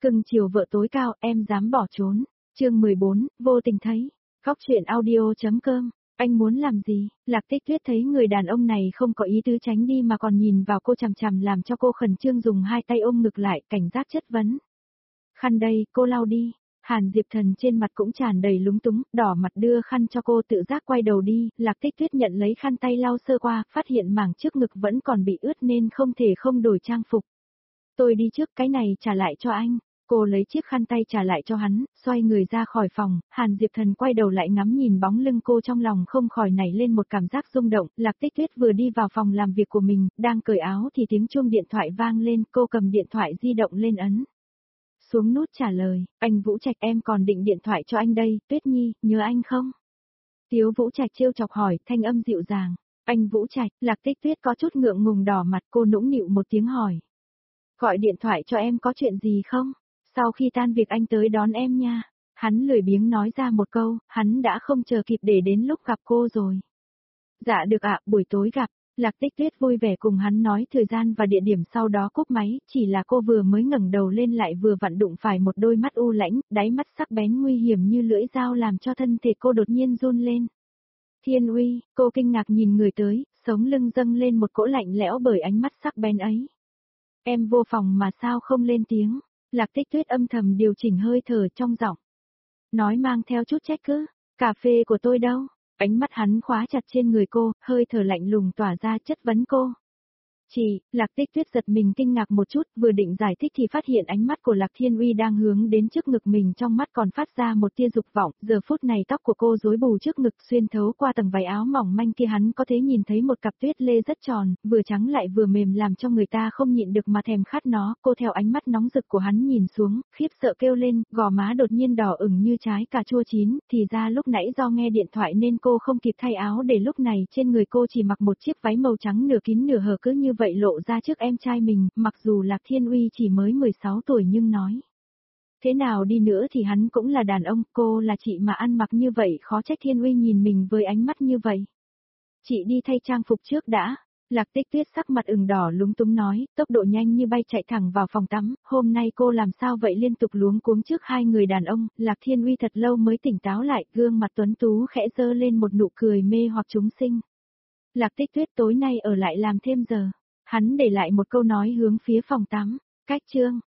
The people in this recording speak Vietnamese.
Cưng chiều vợ tối cao, em dám bỏ trốn. Chương 14, vô tình thấy. Góc truyện audio.com. Anh muốn làm gì? Lạc Tích Tuyết thấy người đàn ông này không có ý tứ tránh đi mà còn nhìn vào cô chằm chằm làm cho cô khẩn trương dùng hai tay ôm ngực lại, cảnh giác chất vấn. Khăn đây, cô lau đi. Hàn Diệp Thần trên mặt cũng tràn đầy lúng túng, đỏ mặt đưa khăn cho cô, tự giác quay đầu đi. Lạc Tích Tuyết nhận lấy khăn tay lau sơ qua, phát hiện mảng trước ngực vẫn còn bị ướt nên không thể không đổi trang phục. Tôi đi trước, cái này trả lại cho anh. Cô lấy chiếc khăn tay trả lại cho hắn, xoay người ra khỏi phòng. Hàn Diệp Thần quay đầu lại ngắm nhìn bóng lưng cô, trong lòng không khỏi nảy lên một cảm giác rung động. Lạc Tích Tuyết vừa đi vào phòng làm việc của mình, đang cởi áo thì tiếng chuông điện thoại vang lên, cô cầm điện thoại di động lên ấn xuống nút trả lời. Anh Vũ Trạch, em còn định điện thoại cho anh đây. Tuyết Nhi, nhớ anh không? Tiếu Vũ Trạch trêu chọc hỏi, thanh âm dịu dàng. Anh Vũ Trạch. Lạc Tích Tuyết có chút ngượng ngùng đỏ mặt, cô nũng nịu một tiếng hỏi. Gọi điện thoại cho em có chuyện gì không? Sau khi tan việc anh tới đón em nha. Hắn lười biếng nói ra một câu, hắn đã không chờ kịp để đến lúc gặp cô rồi. Dạ được ạ, buổi tối gặp. Lạc Tích Tuyết vui vẻ cùng hắn nói thời gian và địa điểm, sau đó cúp máy, chỉ là cô vừa mới ngẩng đầu lên lại vừa vặn đụng phải một đôi mắt u lãnh, đáy mắt sắc bén nguy hiểm như lưỡi dao làm cho thân thể cô đột nhiên run lên. Thiên Uy, cô kinh ngạc nhìn người tới, sống lưng dâng lên một cỗ lạnh lẽo bởi ánh mắt sắc bén ấy. Em vô phòng mà sao không lên tiếng? Lạc Tích Tuyết âm thầm điều chỉnh hơi thở trong giọng. Nói mang theo chút trách cứ, cà phê của tôi đâu? Ánh mắt hắn khóa chặt trên người cô, hơi thở lạnh lùng tỏa ra, chất vấn cô. Chị, Lạc Tích Tuyết giật mình kinh ngạc một chút, vừa định giải thích thì phát hiện ánh mắt của Lạc Thiên Uy đang hướng đến trước ngực mình, trong mắt còn phát ra một tia dục vọng. Giờ phút này tóc của cô rối bù trước ngực, xuyên thấu qua tầng váy áo mỏng manh kia hắn có thể nhìn thấy một cặp tuyết lê rất tròn, vừa trắng lại vừa mềm làm cho người ta không nhịn được mà thèm khát nó. Cô theo ánh mắt nóng rực của hắn nhìn xuống, khiếp sợ kêu lên, gò má đột nhiên đỏ ửng như trái cà chua chín, thì ra lúc nãy do nghe điện thoại nên cô không kịp thay áo, để lúc này trên người cô chỉ mặc một chiếc váy màu trắng nửa kín nửa hở, cứ như vậy lộ ra trước em trai mình. Mặc dù Lạc Thiên Uy chỉ mới 16 tuổi nhưng nói thế nào đi nữa thì hắn cũng là đàn ông, cô là chị mà ăn mặc như vậy, khó trách Thiên Uy nhìn mình với ánh mắt như vậy. Chị đi thay trang phục trước đã. Lạc Tích Tuyết sắc mặt ửng đỏ lúng túng nói, tốc độ nhanh như bay chạy thẳng vào phòng tắm. Hôm nay cô làm sao vậy, liên tục luống cuống trước hai người đàn ông. Lạc Thiên Uy thật lâu mới tỉnh táo lại, gương mặt tuấn tú khẽ dơ lên một nụ cười mê hoặc chúng sinh. Lạc Tích Tuyết, tối nay ở lại làm thêm giờ. Hắn để lại một câu nói hướng phía phòng tắm. Cách chương.